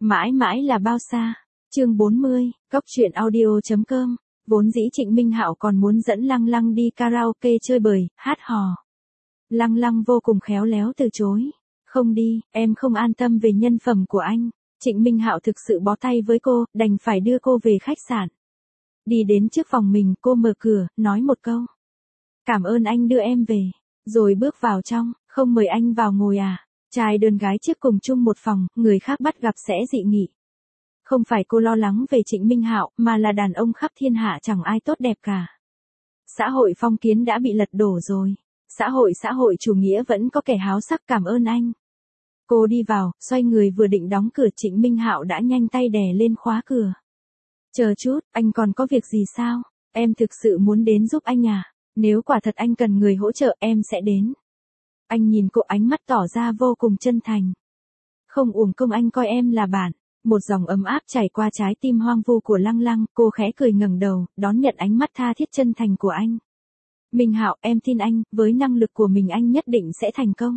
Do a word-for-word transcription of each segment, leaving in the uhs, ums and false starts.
Mãi mãi là bao xa. Chương bốn mươi, cốc truyện audio chấm com. Vốn dĩ Trịnh Minh Hạo còn muốn dẫn Lăng Lăng đi karaoke chơi bời, hát hò. Lăng Lăng vô cùng khéo léo từ chối. Không đi, em không an tâm về nhân phẩm của anh. Trịnh Minh Hạo thực sự bó tay với cô, đành phải đưa cô về khách sạn. Đi đến trước phòng mình, cô mở cửa, nói một câu. Cảm ơn anh đưa em về. Rồi bước vào trong, không mời anh vào ngồi à. Trai đơn gái chiếc cùng chung một phòng, người khác bắt gặp sẽ dị nghị. Không phải cô lo lắng về Trịnh Minh Hạo, mà là đàn ông khắp thiên hạ chẳng ai tốt đẹp cả. Xã hội phong kiến đã bị lật đổ rồi. Xã hội xã hội chủ nghĩa vẫn có kẻ háo sắc. Cảm ơn anh. Cô đi vào, xoay người vừa định đóng cửa, Trịnh Minh Hạo đã nhanh tay đè lên khóa cửa. Chờ chút, anh còn có việc gì sao? Em thực sự muốn đến giúp anh à? Nếu quả thật anh cần người hỗ trợ, em sẽ đến. Anh nhìn cô, ánh mắt tỏ ra vô cùng chân thành. Không uổng công anh coi em là bạn. Một dòng ấm áp chảy qua trái tim hoang vu của Lăng Lăng, cô khẽ cười ngẩng đầu, đón nhận ánh mắt tha thiết chân thành của anh. Minh Hạo, em tin anh, với năng lực của mình anh nhất định sẽ thành công.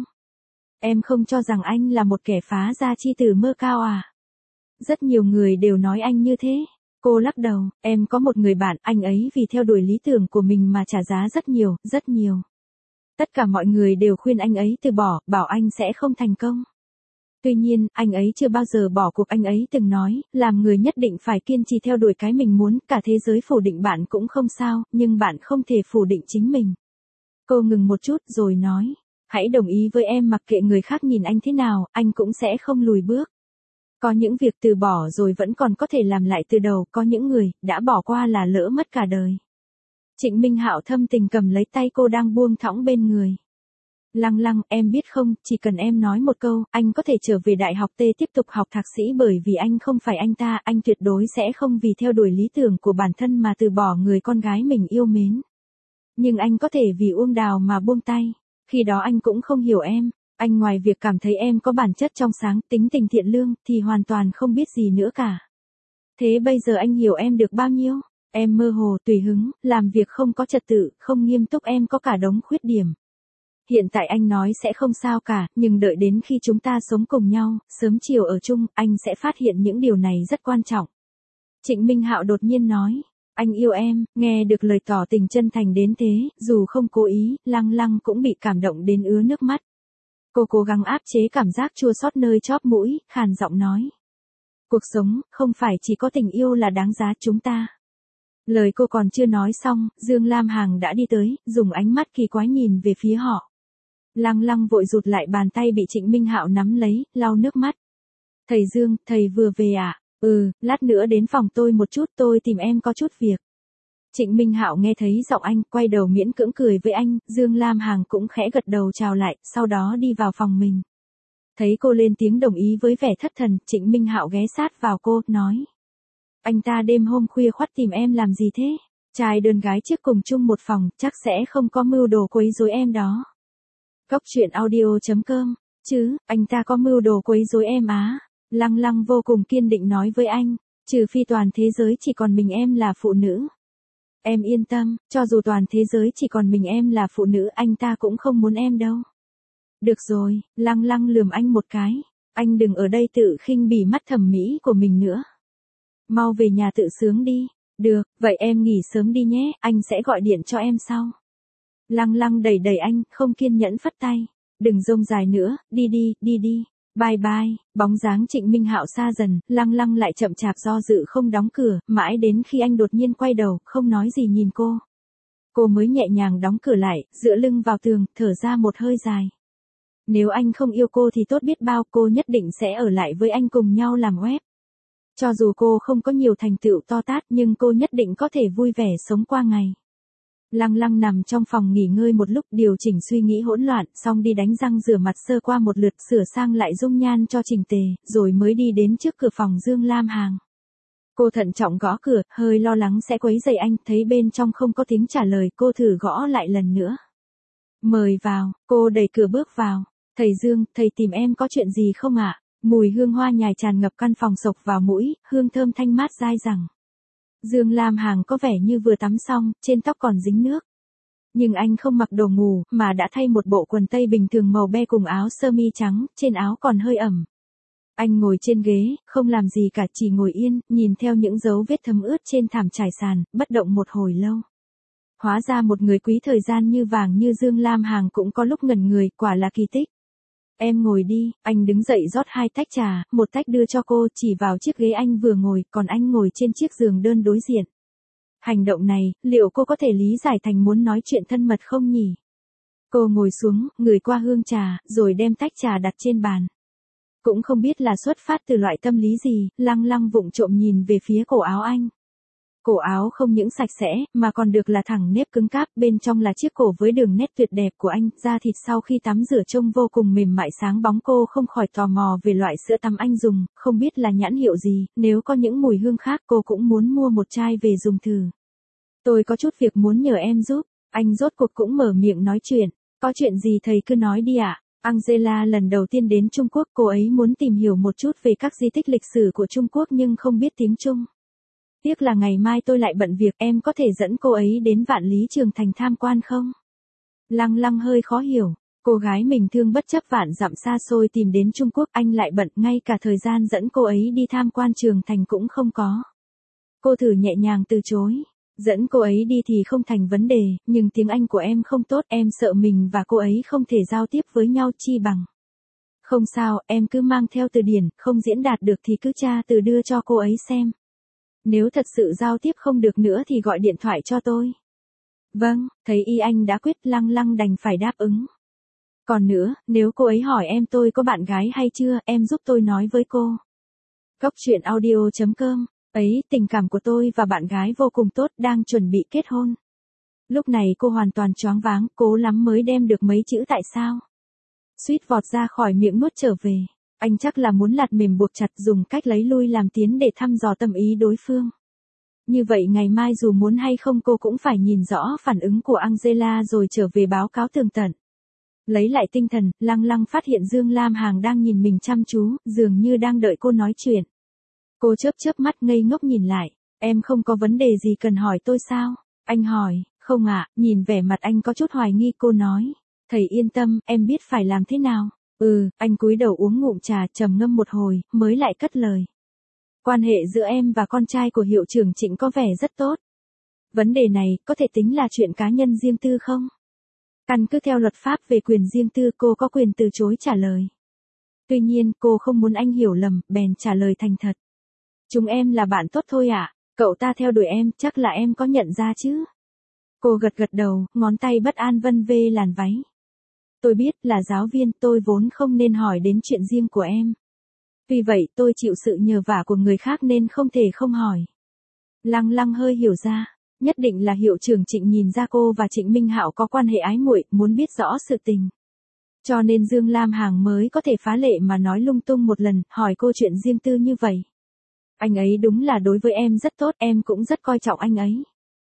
Em không cho rằng anh là một kẻ phá gia chi từ mơ cao à? Rất nhiều người đều nói anh như thế. Cô lắc đầu, em có một người bạn, anh ấy vì theo đuổi lý tưởng của mình mà trả giá rất nhiều, rất nhiều. Tất cả mọi người đều khuyên anh ấy từ bỏ, bảo anh sẽ không thành công. Tuy nhiên, anh ấy chưa bao giờ bỏ cuộc. Anh ấy từng nói, làm người nhất định phải kiên trì theo đuổi cái mình muốn, cả thế giới phủ định bạn cũng không sao, nhưng bạn không thể phủ định chính mình. Cô ngừng một chút rồi nói, hãy đồng ý với em, mặc kệ người khác nhìn anh thế nào, anh cũng sẽ không lùi bước. Có những việc từ bỏ rồi vẫn còn có thể làm lại từ đầu, có những người, đã bỏ qua là lỡ mất cả đời. Trịnh Minh Hạo thâm tình cầm lấy tay cô đang buông thõng bên người. Lăng Lăng, em biết không, chỉ cần em nói một câu, anh có thể trở về đại học T tiếp tục học thạc sĩ, bởi vì anh không phải anh ta, anh tuyệt đối sẽ không vì theo đuổi lý tưởng của bản thân mà từ bỏ người con gái mình yêu mến. Nhưng anh có thể vì Uông Đào mà buông tay. Khi đó anh cũng không hiểu em. Anh ngoài việc cảm thấy em có bản chất trong sáng, tính tình thiện lương, thì hoàn toàn không biết gì nữa cả. Thế bây giờ anh hiểu em được bao nhiêu? Em mơ hồ, tùy hứng, làm việc không có trật tự, không nghiêm túc, em có cả đống khuyết điểm. Hiện tại anh nói sẽ không sao cả, nhưng đợi đến khi chúng ta sống cùng nhau, sớm chiều ở chung, anh sẽ phát hiện những điều này rất quan trọng. Trịnh Minh Hạo đột nhiên nói, anh yêu em. Nghe được lời tỏ tình chân thành đến thế, dù không cố ý, Lăng Lăng cũng bị cảm động đến ứa nước mắt. Cô cố gắng áp chế cảm giác chua xót nơi chóp mũi, khàn giọng nói. Cuộc sống, không phải chỉ có tình yêu là đáng giá chúng ta. Lời cô còn chưa nói xong, Dương Lam Hằng đã đi tới, dùng ánh mắt kỳ quái nhìn về phía họ. Lăng Lăng vội rụt lại bàn tay bị Trịnh Minh Hạo nắm lấy, lau nước mắt. Thầy Dương, thầy vừa về à? Ừ, lát nữa đến phòng tôi một chút, tôi tìm em có chút việc. Trịnh Minh Hạo nghe thấy giọng anh, quay đầu miễn cưỡng cười với anh, Dương Lam Hằng cũng khẽ gật đầu chào lại, sau đó đi vào phòng mình. Thấy cô lên tiếng đồng ý với vẻ thất thần, Trịnh Minh Hạo ghé sát vào cô, nói. Anh ta đêm hôm khuya khoắt tìm em làm gì thế? Trai đơn gái chiếc cùng chung một phòng, chắc sẽ không có mưu đồ quấy rối em đó. Cốc truyện audio chấm com, chứ, anh ta có mưu đồ quấy rối em á? Lăng Lăng vô cùng kiên định nói với anh, trừ phi toàn thế giới chỉ còn mình em là phụ nữ. Em yên tâm, cho dù toàn thế giới chỉ còn mình em là phụ nữ, anh ta cũng không muốn em đâu. Được rồi, Lăng Lăng lườm anh một cái, anh đừng ở đây tự khinh bỉ mắt thẩm mỹ của mình nữa. Mau về nhà tự sướng đi. Được, vậy em nghỉ sớm đi nhé, anh sẽ gọi điện cho em sau. Lăng Lăng đẩy đẩy anh, không kiên nhẫn phất tay. Đừng rông dài nữa, đi đi, đi đi. Bye bye. Bóng dáng Trịnh Minh Hạo xa dần, Lăng Lăng lại chậm chạp do dự không đóng cửa, mãi đến khi anh đột nhiên quay đầu, không nói gì nhìn cô. Cô mới nhẹ nhàng đóng cửa lại, dựa lưng vào tường, thở ra một hơi dài. Nếu anh không yêu cô thì tốt biết bao, cô nhất định sẽ ở lại với anh cùng nhau làm web. Cho dù cô không có nhiều thành tựu to tát, nhưng cô nhất định có thể vui vẻ sống qua ngày. Lăng Lăng nằm trong phòng nghỉ ngơi một lúc, điều chỉnh suy nghĩ hỗn loạn, xong đi đánh răng rửa mặt sơ qua một lượt, sửa sang lại dung nhan cho chỉnh tề, rồi mới đi đến trước cửa phòng Dương Lam Hằng. Cô thận trọng gõ cửa, hơi lo lắng sẽ quấy rầy anh, thấy bên trong không có tiếng trả lời, cô thử gõ lại lần nữa. Mời vào, cô đẩy cửa bước vào. Thầy Dương, thầy tìm em có chuyện gì không ạ? Mùi hương hoa nhài tràn ngập căn phòng sộc vào mũi, hương thơm thanh mát dai dẳng. Dương Lam Hằng có vẻ như vừa tắm xong, trên tóc còn dính nước. Nhưng anh không mặc đồ ngủ, mà đã thay một bộ quần tây bình thường màu be cùng áo sơ mi trắng, trên áo còn hơi ẩm. Anh ngồi trên ghế, không làm gì cả, chỉ ngồi yên, nhìn theo những dấu vết thấm ướt trên thảm trải sàn, bất động một hồi lâu. Hóa ra một người quý thời gian như vàng như Dương Lam Hằng cũng có lúc ngẩn người, quả là kỳ tích. Em ngồi đi, anh đứng dậy rót hai tách trà, một tách đưa cho cô, chỉ vào chiếc ghế anh vừa ngồi, còn anh ngồi trên chiếc giường đơn đối diện. Hành động này, liệu cô có thể lý giải thành muốn nói chuyện thân mật không nhỉ? Cô ngồi xuống, ngửi qua hương trà, rồi đem tách trà đặt trên bàn. Cũng không biết là xuất phát từ loại tâm lý gì, Lăng Lăng vụng trộm nhìn về phía cổ áo anh. Cổ áo không những sạch sẽ, mà còn được là thẳng nếp cứng cáp, bên trong là chiếc cổ với đường nét tuyệt đẹp của anh, da thịt sau khi tắm rửa trông vô cùng mềm mại sáng bóng. Cô không khỏi tò mò về loại sữa tắm anh dùng, không biết là nhãn hiệu gì, nếu có những mùi hương khác cô cũng muốn mua một chai về dùng thử. Tôi có chút việc muốn nhờ em giúp, anh rốt cuộc cũng mở miệng nói chuyện, có chuyện gì thầy cứ nói đi ạ. Angela lần đầu tiên đến Trung Quốc, cô ấy muốn tìm hiểu một chút về các di tích lịch sử của Trung Quốc nhưng không biết tiếng Trung. Tiếc là ngày mai tôi lại bận việc, em có thể dẫn cô ấy đến Vạn Lý Trường Thành tham quan không? Lăng Lăng hơi khó hiểu, cô gái mình thương bất chấp vạn dặm xa xôi tìm đến Trung Quốc, anh lại bận, ngay cả thời gian dẫn cô ấy đi tham quan Trường Thành cũng không có. Cô thử nhẹ nhàng từ chối, dẫn cô ấy đi thì không thành vấn đề, nhưng tiếng Anh của em không tốt, em sợ mình và cô ấy không thể giao tiếp với nhau, chi bằng. Không sao, em cứ mang theo từ điển, không diễn đạt được thì cứ tra từ đưa cho cô ấy xem. Nếu thật sự giao tiếp không được nữa thì gọi điện thoại cho tôi. Vâng, thấy y anh đã quyết, Lăng Lăng đành phải đáp ứng. Còn nữa, nếu cô ấy hỏi em tôi có bạn gái hay chưa, em giúp tôi nói với cô. Góc truyện audio chấm com, ấy, tình cảm của tôi và bạn gái vô cùng tốt, đang chuẩn bị kết hôn. Lúc này cô hoàn toàn choáng váng, cố lắm mới đem được mấy chữ tại sao. Suýt vọt ra khỏi miệng nuốt trở về. Anh chắc là muốn lạt mềm buộc chặt, dùng cách lấy lui làm tiến để thăm dò tâm ý đối phương. Như vậy ngày mai dù muốn hay không cô cũng phải nhìn rõ phản ứng của Angela rồi trở về báo cáo tường tận. Lấy lại tinh thần, Lăng Lăng phát hiện Dương Lam Hằng đang nhìn mình chăm chú, dường như đang đợi cô nói chuyện. Cô chớp chớp mắt ngây ngốc nhìn lại, em không có vấn đề gì cần hỏi tôi sao? Anh hỏi, không ạ, nhìn vẻ mặt anh có chút hoài nghi, cô nói. Thầy yên tâm, em biết phải làm thế nào. Ừ, anh cúi đầu uống ngụm trà, trầm ngâm một hồi, mới lại cất lời. Quan hệ giữa em và con trai của hiệu trưởng Trịnh có vẻ rất tốt. Vấn đề này, có thể tính là chuyện cá nhân riêng tư không? Căn cứ theo luật pháp về quyền riêng tư, cô có quyền từ chối trả lời. Tuy nhiên, cô không muốn anh hiểu lầm, bèn trả lời thành thật. Chúng em là bạn tốt thôi ạ, à? Cậu ta theo đuổi em, chắc là em có nhận ra chứ? Cô gật gật đầu, ngón tay bất an vân vê làn váy. Tôi biết, là giáo viên, tôi vốn không nên hỏi đến chuyện riêng của em. Vì vậy, tôi chịu sự nhờ vả của người khác nên không thể không hỏi. Lăng Lăng hơi hiểu ra, nhất định là hiệu trưởng Trịnh nhìn ra cô và Trịnh Minh Hạo có quan hệ ái muội, muốn biết rõ sự tình. Cho nên Dương Lam Hằng mới có thể phá lệ mà nói lung tung một lần, hỏi cô chuyện riêng tư như vậy. Anh ấy đúng là đối với em rất tốt, em cũng rất coi trọng anh ấy.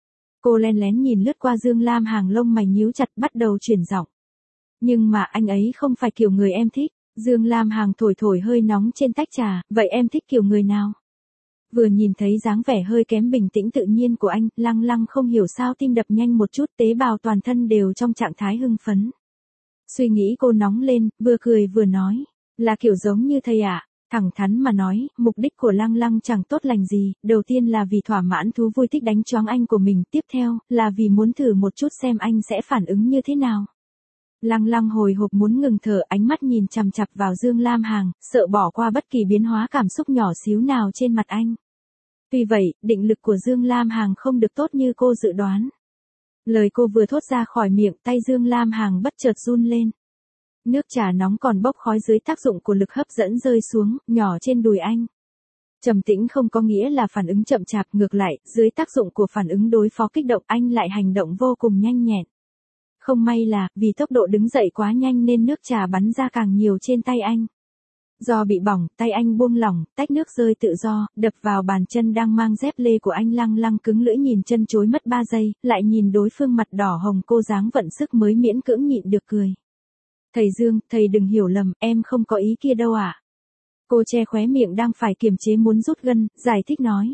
Cô len lén nhìn lướt qua Dương Lam Hằng, lông mày nhíu chặt, bắt đầu chuyển giọng. Nhưng mà anh ấy không phải kiểu người em thích. Dương Lam Hằng thổi thổi hơi nóng trên tách trà, vậy em thích kiểu người nào? Vừa nhìn thấy dáng vẻ hơi kém bình tĩnh tự nhiên của anh, Lăng Lăng không hiểu sao tim đập nhanh một chút, tế bào toàn thân đều trong trạng thái hưng phấn. Suy nghĩ cô nóng lên, vừa cười vừa nói, là kiểu giống như thầy ạ. À? Thẳng thắn mà nói, mục đích của Lăng Lăng chẳng tốt lành gì, đầu tiên là vì thỏa mãn thú vui thích đánh choáng anh của mình, tiếp theo, là vì muốn thử một chút xem anh sẽ phản ứng như thế nào. Lăng Lăng hồi hộp muốn ngừng thở, ánh mắt nhìn chằm chằm vào Dương Lam Hằng, sợ bỏ qua bất kỳ biến hóa cảm xúc nhỏ xíu nào trên mặt anh. Tuy vậy, định lực của Dương Lam Hằng không được tốt như cô dự đoán. Lời cô vừa thốt ra khỏi miệng, tay Dương Lam Hằng bất chợt run lên. Nước trà nóng còn bốc khói dưới tác dụng của lực hấp dẫn rơi xuống, nhỏ trên đùi anh. Trầm tĩnh không có nghĩa là phản ứng chậm chạp, ngược lại, dưới tác dụng của phản ứng đối phó kích động, anh lại hành động vô cùng nhanh nhẹn. Không may là, vì tốc độ đứng dậy quá nhanh nên nước trà bắn ra càng nhiều trên tay anh. Do bị bỏng, tay anh buông lỏng, tách nước rơi tự do, đập vào bàn chân đang mang dép lê của anh. Lăng Lăng cứng lưỡi nhìn chân chối mất ba giây, lại nhìn đối phương mặt đỏ hồng, cô dáng vận sức mới miễn cưỡng nhịn được cười. Thầy Dương, thầy đừng hiểu lầm, em không có ý kia đâu ạ. À? Cô che khóe miệng đang phải kiềm chế muốn rút gân, giải thích nói.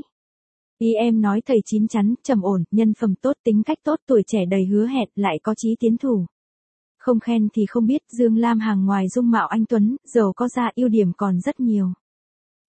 Ý em nói thầy chín chắn, trầm ổn, nhân phẩm tốt, tính cách tốt, tuổi trẻ đầy hứa hẹn, lại có chí tiến thủ. Không khen thì không biết, Dương Lam Hằng ngoài dung mạo anh tuấn, giàu có ra, ưu điểm còn rất nhiều.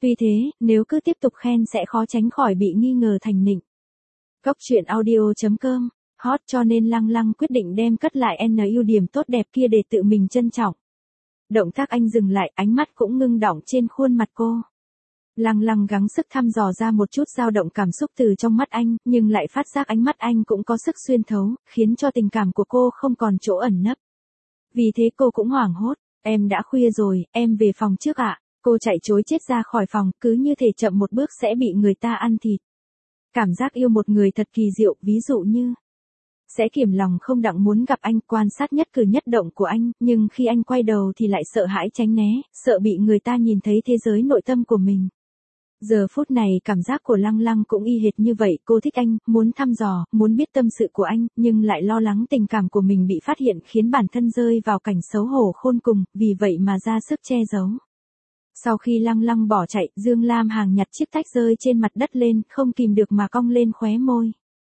Tuy thế, nếu cứ tiếp tục khen sẽ khó tránh khỏi bị nghi ngờ thành nịnh. Cốc truyện audio chấm com, hot cho nên Lăng Lăng quyết định đem cất lại N ưu điểm tốt đẹp kia để tự mình trân trọng. Động tác anh dừng lại, ánh mắt cũng ngưng đọng trên khuôn mặt cô. Lăng Lăng gắng sức thăm dò ra một chút dao động cảm xúc từ trong mắt anh, nhưng lại phát giác ánh mắt anh cũng có sức xuyên thấu, khiến cho tình cảm của cô không còn chỗ ẩn nấp. Vì thế cô cũng hoảng hốt, em đã khuya rồi, em về phòng trước ạ. Cô chạy trối chết ra khỏi phòng, cứ như thể chậm một bước sẽ bị người ta ăn thịt. Cảm giác yêu một người thật kỳ diệu, ví dụ như sẽ kiềm lòng không đặng muốn gặp anh, quan sát nhất cử nhất động của anh, nhưng khi anh quay đầu thì lại sợ hãi tránh né, sợ bị người ta nhìn thấy thế giới nội tâm của mình. Giờ phút này cảm giác của Lăng Lăng cũng y hệt như vậy, cô thích anh, muốn thăm dò, muốn biết tâm sự của anh, nhưng lại lo lắng tình cảm của mình bị phát hiện khiến bản thân rơi vào cảnh xấu hổ khôn cùng, vì vậy mà ra sức che giấu. Sau khi Lăng Lăng bỏ chạy, Dương Lam Hằng nhặt chiếc tách rơi trên mặt đất lên, không kìm được mà cong lên khóe môi.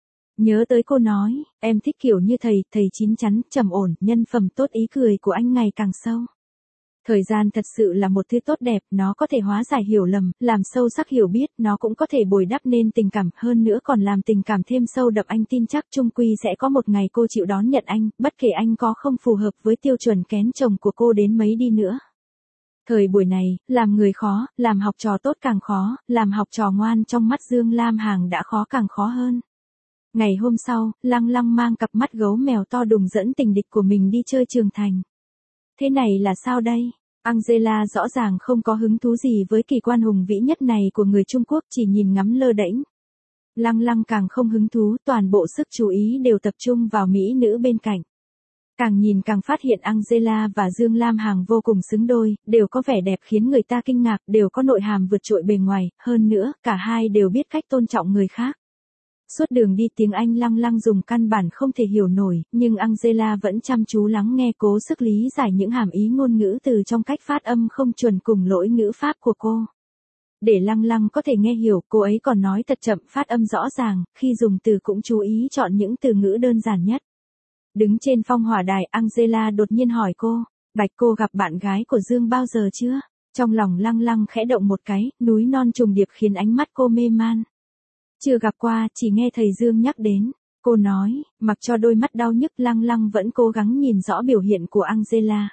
Nhớ tới cô nói, em thích kiểu như thầy, thầy chín chắn, trầm ổn, nhân phẩm tốt, ý cười của anh ngày càng sâu. Thời gian thật sự là một thứ tốt đẹp, nó có thể hóa giải hiểu lầm, làm sâu sắc hiểu biết, nó cũng có thể bồi đắp nên tình cảm, hơn nữa còn làm tình cảm thêm sâu đậm. Anh tin chắc chung quy sẽ có một ngày cô chịu đón nhận anh, bất kể anh có không phù hợp với tiêu chuẩn kén chồng của cô đến mấy đi nữa. Thời buổi này, làm người khó, làm học trò tốt càng khó, làm học trò ngoan trong mắt Dương Lam Hằng đã khó càng khó hơn. Ngày hôm sau, Lăng Lăng mang cặp mắt gấu mèo to đùng dẫn tình địch của mình đi chơi Trường Thành. Thế này là sao đây? Angela rõ ràng không có hứng thú gì với kỳ quan hùng vĩ nhất này của người Trung Quốc, chỉ nhìn ngắm lơ đễnh. Lăng Lăng càng không hứng thú, toàn bộ sức chú ý đều tập trung vào mỹ nữ bên cạnh. Càng nhìn càng phát hiện Angela và Dương Lam Hằng vô cùng xứng đôi, đều có vẻ đẹp khiến người ta kinh ngạc, đều có nội hàm vượt trội bề ngoài, hơn nữa, cả hai đều biết cách tôn trọng người khác. Suốt đường đi tiếng Anh Lăng Lăng dùng căn bản không thể hiểu nổi, nhưng Angela vẫn chăm chú lắng nghe, cố sức lý giải những hàm ý ngôn ngữ từ trong cách phát âm không chuẩn cùng lỗi ngữ pháp của cô. Để Lăng Lăng có thể nghe hiểu, cô ấy còn nói thật chậm, phát âm rõ ràng, khi dùng từ cũng chú ý chọn những từ ngữ đơn giản nhất. Đứng trên phong hỏa đài, Angela đột nhiên hỏi cô, Bạch, cô gặp bạn gái của Dương bao giờ chưa? Trong lòng Lăng Lăng khẽ động một cái, núi non trùng điệp khiến ánh mắt cô mê man. Chưa gặp qua, chỉ nghe thầy Dương nhắc đến. Cô nói, mặc cho đôi mắt đau nhức, Lăng Lăng vẫn cố gắng nhìn rõ biểu hiện của Angela.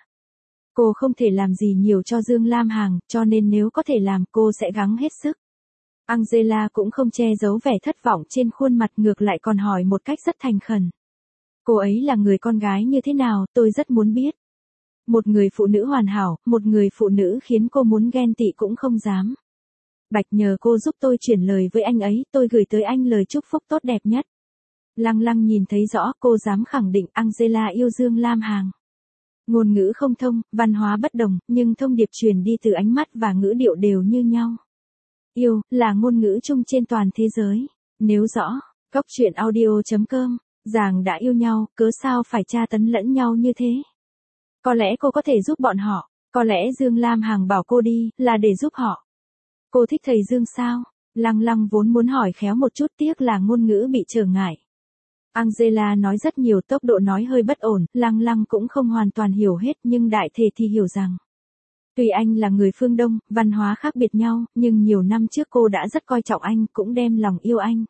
Cô không thể làm gì nhiều cho Dương Lam Hằng, cho nên nếu có thể làm cô sẽ gắng hết sức. Angela cũng không che giấu vẻ thất vọng trên khuôn mặt, ngược lại còn hỏi một cách rất thành khẩn. Cô ấy là người con gái như thế nào, tôi rất muốn biết. Một người phụ nữ hoàn hảo, một người phụ nữ khiến cô muốn ghen tị cũng không dám. Bạch, nhờ cô giúp tôi chuyển lời với anh ấy, tôi gửi tới anh lời chúc phúc tốt đẹp nhất. Lăng Lăng nhìn thấy rõ, cô dám khẳng định Angela yêu Dương Lam Hằng. Ngôn ngữ không thông, văn hóa bất đồng, nhưng thông điệp truyền đi từ ánh mắt và ngữ điệu đều như nhau. Yêu, là ngôn ngữ chung trên toàn thế giới. Nếu rõ, cốc truyện audio chấm com, ràng đã yêu nhau, cớ sao phải tra tấn lẫn nhau như thế? Có lẽ cô có thể giúp bọn họ, có lẽ Dương Lam Hằng bảo cô đi, là để giúp họ. Cô thích thầy Dương sao? Lăng Lăng vốn muốn hỏi khéo một chút, tiếc là ngôn ngữ bị trở ngại. Angela nói rất nhiều, tốc độ nói hơi bất ổn, Lăng Lăng cũng không hoàn toàn hiểu hết, nhưng đại thể thì hiểu rằng. Tuy anh là người phương Đông, văn hóa khác biệt nhau, nhưng nhiều năm trước cô đã rất coi trọng anh, cũng đem lòng yêu anh.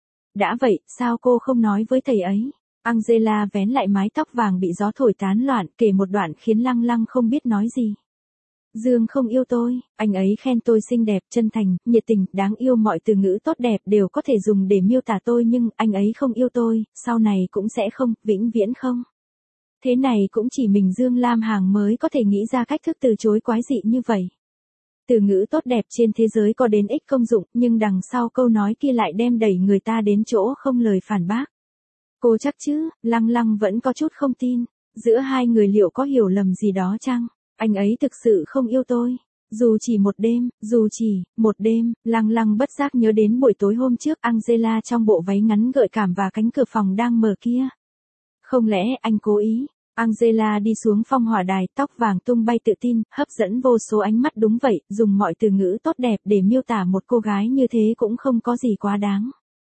Đã vậy, sao cô không nói với thầy ấy? Angela vén lại mái tóc vàng bị gió thổi tán loạn, kể một đoạn khiến Lăng Lăng không biết nói gì. Dương không yêu tôi, anh ấy khen tôi xinh đẹp, chân thành, nhiệt tình, đáng yêu, mọi từ ngữ tốt đẹp đều có thể dùng để miêu tả tôi, nhưng anh ấy không yêu tôi, sau này cũng sẽ không, vĩnh viễn không. Thế này cũng chỉ mình Dương Lam Hằng mới có thể nghĩ ra cách thức từ chối quái dị như vậy. Từ ngữ tốt đẹp trên thế giới có đến ích công dụng, nhưng đằng sau câu nói kia lại đem đẩy người ta đến chỗ không lời phản bác. Cô chắc chứ? Lăng Lăng vẫn có chút không tin. Giữa hai người liệu có hiểu lầm gì đó chăng? Anh ấy thực sự không yêu tôi. Dù chỉ một đêm, dù chỉ một đêm, Lăng Lăng bất giác nhớ đến buổi tối hôm trước Angela trong bộ váy ngắn gợi cảm và cánh cửa phòng đang mở kia. Không lẽ anh cố ý? Angela đi xuống phong hỏa đài, tóc vàng tung bay tự tin, hấp dẫn vô số ánh mắt, đúng vậy, dùng mọi từ ngữ tốt đẹp để miêu tả một cô gái như thế cũng không có gì quá đáng.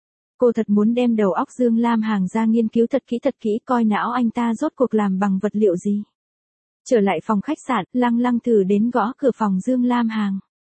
Cô thật muốn đem đầu óc Dương Lam Hằng ra nghiên cứu thật kỹ thật kỹ, coi não anh ta rốt cuộc làm bằng vật liệu gì. Trở lại phòng khách sạn, Lăng Lăng thử đến gõ cửa phòng Dương Lam Hằng.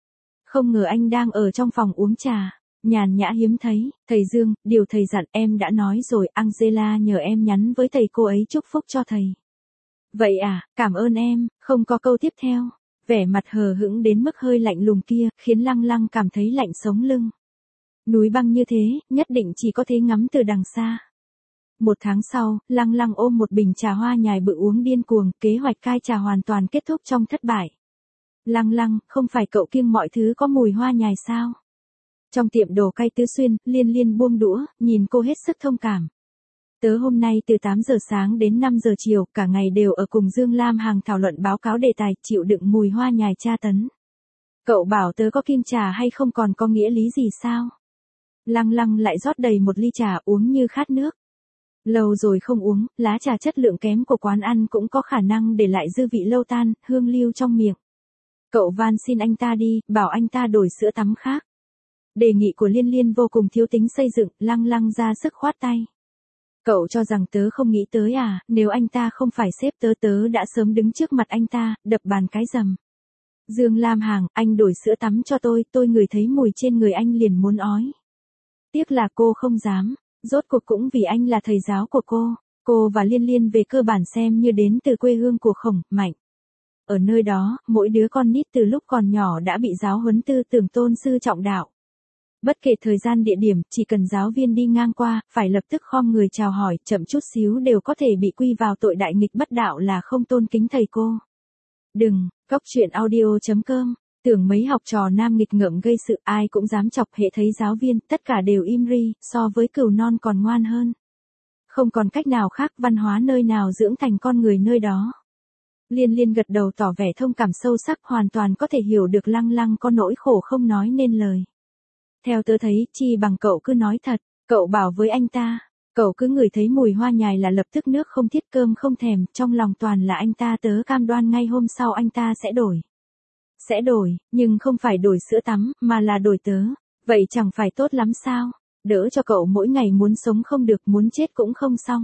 Không ngờ anh đang ở trong phòng uống trà. Nhàn nhã hiếm thấy, thầy Dương, điều thầy dặn em đã nói rồi, Angela nhờ em nhắn với thầy cô ấy chúc phúc cho thầy. Vậy à, cảm ơn em, không có câu tiếp theo. Vẻ mặt hờ hững đến mức hơi lạnh lùng kia, khiến Lăng Lăng cảm thấy lạnh sống lưng. Núi băng như thế, nhất định chỉ có thể ngắm từ đằng xa. Một tháng sau, Lăng Lăng ôm một bình trà hoa nhài bự uống điên cuồng, kế hoạch cai trà hoàn toàn kết thúc trong thất bại. Lăng Lăng, không phải cậu kiêng mọi thứ có mùi hoa nhài sao? Trong tiệm đồ cay Tứ Xuyên, Liên Liên buông đũa, nhìn cô hết sức thông cảm. Tớ hôm nay từ tám giờ sáng đến năm giờ chiều, cả ngày đều ở cùng Dương Lam Hằng thảo luận báo cáo đề tài, chịu đựng mùi hoa nhài tra tấn. Cậu bảo tớ có kiêng trà hay không còn có nghĩa lý gì sao? Lăng Lăng lại rót đầy một ly trà uống như khát nước. Lâu rồi không uống, lá trà chất lượng kém của quán ăn cũng có khả năng để lại dư vị lâu tan, hương lưu trong miệng. Cậu van xin anh ta đi, bảo anh ta đổi sữa tắm khác. Đề nghị của Liên Liên vô cùng thiếu tính xây dựng, Lăng Lăng ra sức khoát tay. Cậu cho rằng tớ không nghĩ tới à, nếu anh ta không phải sếp tớ tớ đã sớm đứng trước mặt anh ta, đập bàn cái rầm. Dương Lam Hằng, anh đổi sữa tắm cho tôi, tôi ngửi thấy mùi trên người anh liền muốn ói. Tiếc là cô không dám, rốt cuộc cũng vì anh là thầy giáo của cô, cô và Liên Liên về cơ bản xem như đến từ quê hương của Khổng Mạnh. Ở nơi đó, mỗi đứa con nít từ lúc còn nhỏ đã bị giáo huấn tư tưởng tôn sư trọng đạo. Bất kể thời gian địa điểm, chỉ cần giáo viên đi ngang qua, phải lập tức khom người chào hỏi, chậm chút xíu đều có thể bị quy vào tội đại nghịch bất đạo là không tôn kính thầy cô. Đừng, Cóc Truyện Audio chấm com, tưởng mấy học trò nam nghịch ngợm gây sự ai cũng dám chọc hệ thấy giáo viên, tất cả đều im ri, so với cừu non còn ngoan hơn. Không còn cách nào khác, văn hóa nơi nào dưỡng thành con người nơi đó. Liên Liên gật đầu tỏ vẻ thông cảm sâu sắc, hoàn toàn có thể hiểu được Lăng Lăng có nỗi khổ không nói nên lời. Theo tớ thấy, chi bằng cậu cứ nói thật, cậu bảo với anh ta, cậu cứ ngửi thấy mùi hoa nhài là lập tức nước không thiết cơm không thèm, trong lòng toàn là anh ta, tớ cam đoan ngay hôm sau anh ta sẽ đổi. Sẽ đổi, nhưng không phải đổi sữa tắm, mà là đổi tớ, vậy chẳng phải tốt lắm sao, đỡ cho cậu mỗi ngày muốn sống không được, muốn chết cũng không xong.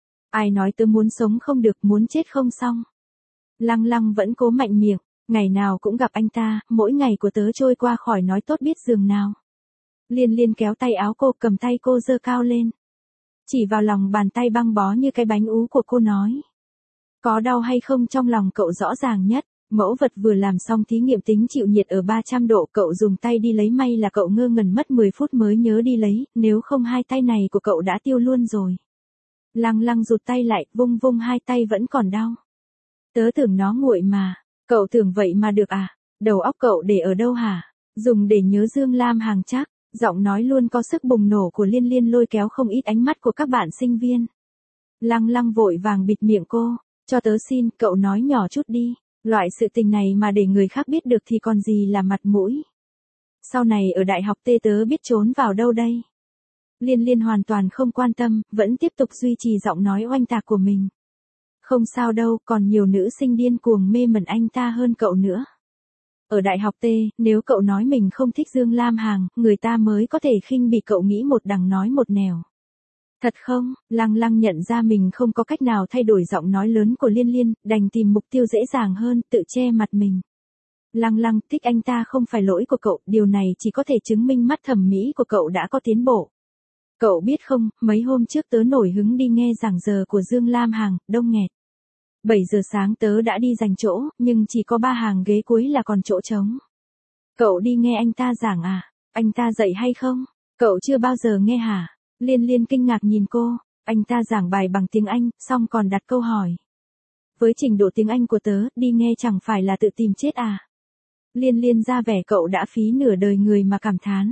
Ai nói tớ muốn sống không được, muốn chết không xong. Lăng Lăng vẫn cố mạnh miệng, ngày nào cũng gặp anh ta, mỗi ngày của tớ trôi qua khỏi nói tốt biết giường nào. Liên Liên kéo tay áo cô, cầm tay cô giơ cao lên. Chỉ vào lòng bàn tay băng bó như cái bánh ú của cô nói. Có đau hay không trong lòng cậu rõ ràng nhất, mẫu vật vừa làm xong thí nghiệm tính chịu nhiệt ở ba trăm độ, cậu dùng tay đi lấy, may là cậu ngơ ngẩn mất mười phút mới nhớ đi lấy, nếu không hai tay này của cậu đã tiêu luôn rồi. Lăng Lăng rụt tay lại, vung vung hai tay vẫn còn đau. Tớ tưởng nó nguội mà, cậu tưởng vậy mà được à, đầu óc cậu để ở đâu hả, dùng để nhớ Dương Lam Hằng chắc. Giọng nói luôn có sức bùng nổ của Liên Liên lôi kéo không ít ánh mắt của các bạn sinh viên. Lăng Lăng vội vàng bịt miệng cô, cho tớ xin, cậu nói nhỏ chút đi, loại sự tình này mà để người khác biết được thì còn gì là mặt mũi. Sau này ở đại học tê tớ biết trốn vào đâu đây. Liên Liên hoàn toàn không quan tâm, vẫn tiếp tục duy trì giọng nói oanh tạc của mình. Không sao đâu, còn nhiều nữ sinh điên cuồng mê mẩn anh ta hơn cậu nữa. Ở đại học T, nếu cậu nói mình không thích Dương Lam Hằng, người ta mới có thể khinh bỉ cậu nghĩ một đằng nói một nẻo. Thật không? Lăng Lăng nhận ra mình không có cách nào thay đổi giọng nói lớn của Liên Liên, đành tìm mục tiêu dễ dàng hơn, tự che mặt mình. Lăng Lăng, thích anh ta không phải lỗi của cậu, điều này chỉ có thể chứng minh mắt thẩm mỹ của cậu đã có tiến bộ. Cậu biết không, mấy hôm trước tớ nổi hứng đi nghe giảng giờ của Dương Lam Hằng, đông nghẹt. bảy giờ sáng tớ đã đi giành chỗ, nhưng chỉ có ba hàng ghế cuối là còn chỗ trống. Cậu đi nghe anh ta giảng à? Anh ta dạy hay không? Cậu chưa bao giờ nghe hả? Liên Liên kinh ngạc nhìn cô, anh ta giảng bài bằng tiếng Anh, xong còn đặt câu hỏi. Với trình độ tiếng Anh của tớ, đi nghe chẳng phải là tự tìm chết à? Liên Liên ra vẻ cậu đã phí nửa đời người mà cảm thán.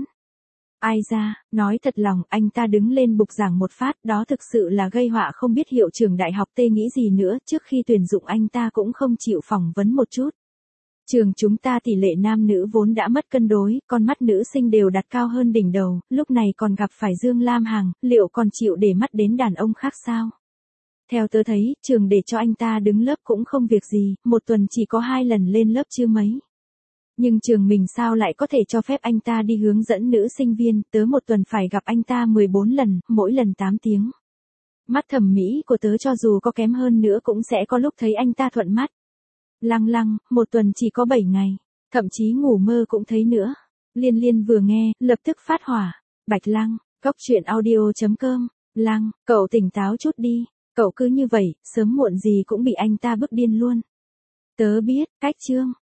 Ai ra, nói thật lòng, anh ta đứng lên bục giảng một phát, đó thực sự là gây họa, không biết hiệu trưởng đại học T nghĩ gì nữa, trước khi tuyển dụng anh ta cũng không chịu phỏng vấn một chút. Trường chúng ta tỷ lệ nam nữ vốn đã mất cân đối, con mắt nữ sinh đều đặt cao hơn đỉnh đầu, lúc này còn gặp phải Dương Lam Hằng, liệu còn chịu để mắt đến đàn ông khác sao? Theo tớ thấy, trường để cho anh ta đứng lớp cũng không việc gì, một tuần chỉ có hai lần lên lớp chứ mấy. Nhưng trường mình sao lại có thể cho phép anh ta đi hướng dẫn nữ sinh viên, tớ một tuần phải gặp anh ta mười bốn lần, mỗi lần tám tiếng. Mắt thẩm mỹ của tớ cho dù có kém hơn nữa cũng sẽ có lúc thấy anh ta thuận mắt. Lăng Lăng, một tuần chỉ có bảy ngày. thậm chí ngủ mơ cũng thấy nữa. Liên Liên vừa nghe, lập tức phát hỏa. Bạch Lăng, cốc truyện audio chấm com. Lăng, cậu tỉnh táo chút đi. Cậu cứ như vậy, sớm muộn gì cũng bị anh ta bức điên luôn. Tớ biết, cách chương.